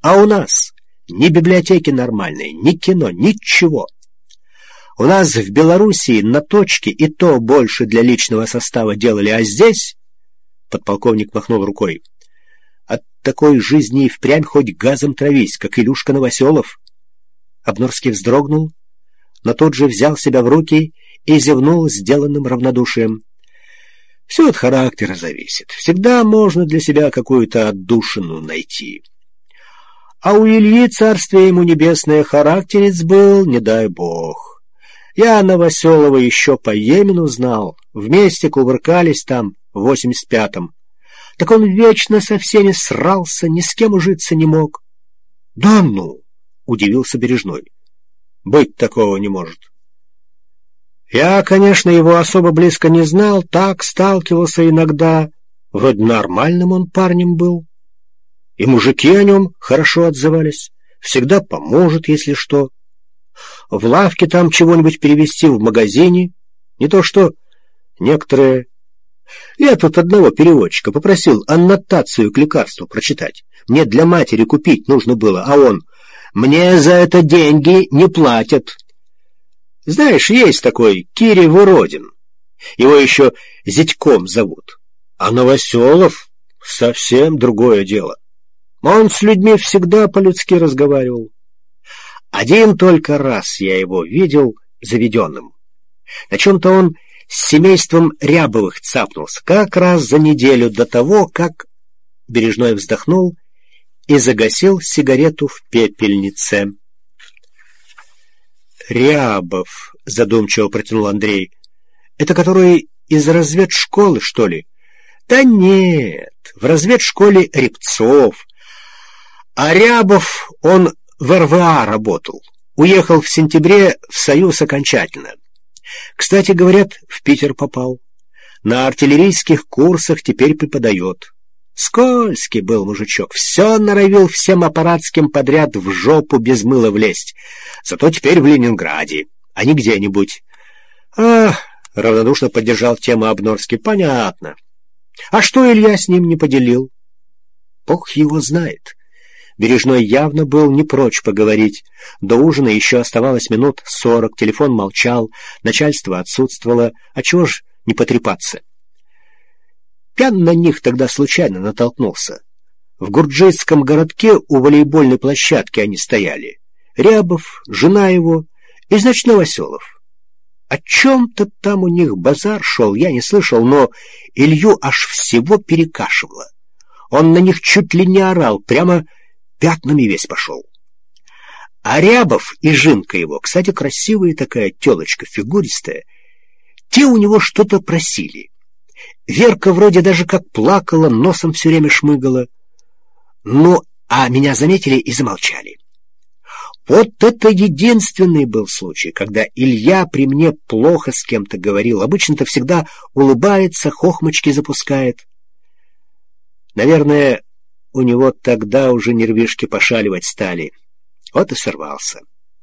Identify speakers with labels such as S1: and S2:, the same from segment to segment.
S1: А у нас ни библиотеки нормальной, ни кино, ничего. У нас в Белоруссии на точке и то больше для личного состава делали, а здесь... Подполковник махнул рукой. От такой жизни и впрямь хоть газом травись, как Илюшка Новоселов. Обнорский вздрогнул, но тот же взял себя в руки и зевнул сделанным равнодушием. Все от характера зависит. Всегда можно для себя какую-то отдушину найти. А у Ильи, царствие ему небесное, характерец был, не дай бог. Я Новоселова еще по Йемену знал. Вместе кувыркались там в 85-м. Так он вечно со всеми срался, ни с кем ужиться не мог. — Да ну! — удивился Бережной. — Быть такого не может. Я, конечно, его особо близко не знал, так сталкивался иногда. Вроде нормальным он парнем был. И мужики о нем хорошо отзывались. Всегда поможет, если что. В лавке там чего-нибудь перевезти, в магазине. Не то что некоторые... Я тут одного переводчика попросил аннотацию к лекарству прочитать. Мне для матери купить нужно было, а он... Мне за это деньги не платят. Знаешь, есть такой Кирий Вуродин. Его еще Зятьком зовут. А Новоселов совсем другое дело. Он с людьми всегда по-людски разговаривал. Один только раз я его видел заведенным. На чем-то он с семейством Рябовых цапнулся, как раз за неделю до того, как... Бережной вздохнул и загасил сигарету в пепельнице. «Рябов», — задумчиво протянул Андрей. «Это который из разведшколы, что ли?» «Да нет, в разведшколе Рябцов. А Рябов, он в РВА работал. Уехал в сентябре в Союз окончательно. Кстати, говорят, в Питер попал. На артиллерийских курсах теперь преподает. Скользкий был мужичок, все норовил всем аппаратским подряд в жопу без мыла влезть. Зато теперь в Ленинграде, а не где-нибудь. Равнодушно поддержал тему Обнорский. Понятно. А что Илья с ним не поделил? Бог его знает. Бережной явно был не прочь поговорить. До ужина еще оставалось минут 40, телефон молчал, начальство отсутствовало, а чего ж не потрепаться? Пьян на них тогда случайно натолкнулся. В гурджитском городке у волейбольной площадки они стояли. Рябов, жена его и, значит, Новоселов. О чем-то там у них базар шел, я не слышал, но Илью аж всего перекашивало. Он на них чуть ли не орал, прямо пятнами весь пошел. А Рябов и жинка его, кстати, красивая такая телочка, фигуристая, те у него что-то просили. Верка вроде даже как плакала, носом все время шмыгала. Ну, а меня заметили и замолчали. Вот это единственный был случай, когда Илья при мне плохо с кем-то говорил. Обычно-то всегда улыбается, хохмочки запускает. Наверное, у него тогда уже нервишки пошаливать стали. Вот и сорвался.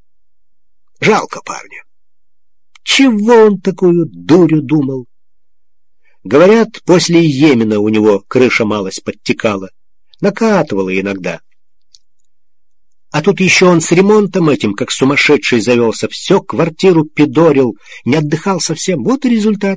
S1: Жалко парня. Чего он такую дурью думал? Говорят, после Йемена у него крыша малость подтекала. Накатывала иногда. А тут еще он с ремонтом этим, как сумасшедший, завелся. Все квартиру пидорил, не отдыхал совсем. Вот и результат.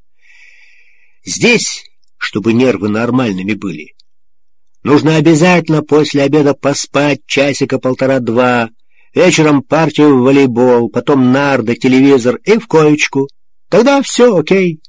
S1: Здесь, чтобы нервы нормальными были, нужно обязательно после обеда поспать часика 1,5-2, вечером партию в волейбол, потом нарды, телевизор и в коечку. Тогда все окей.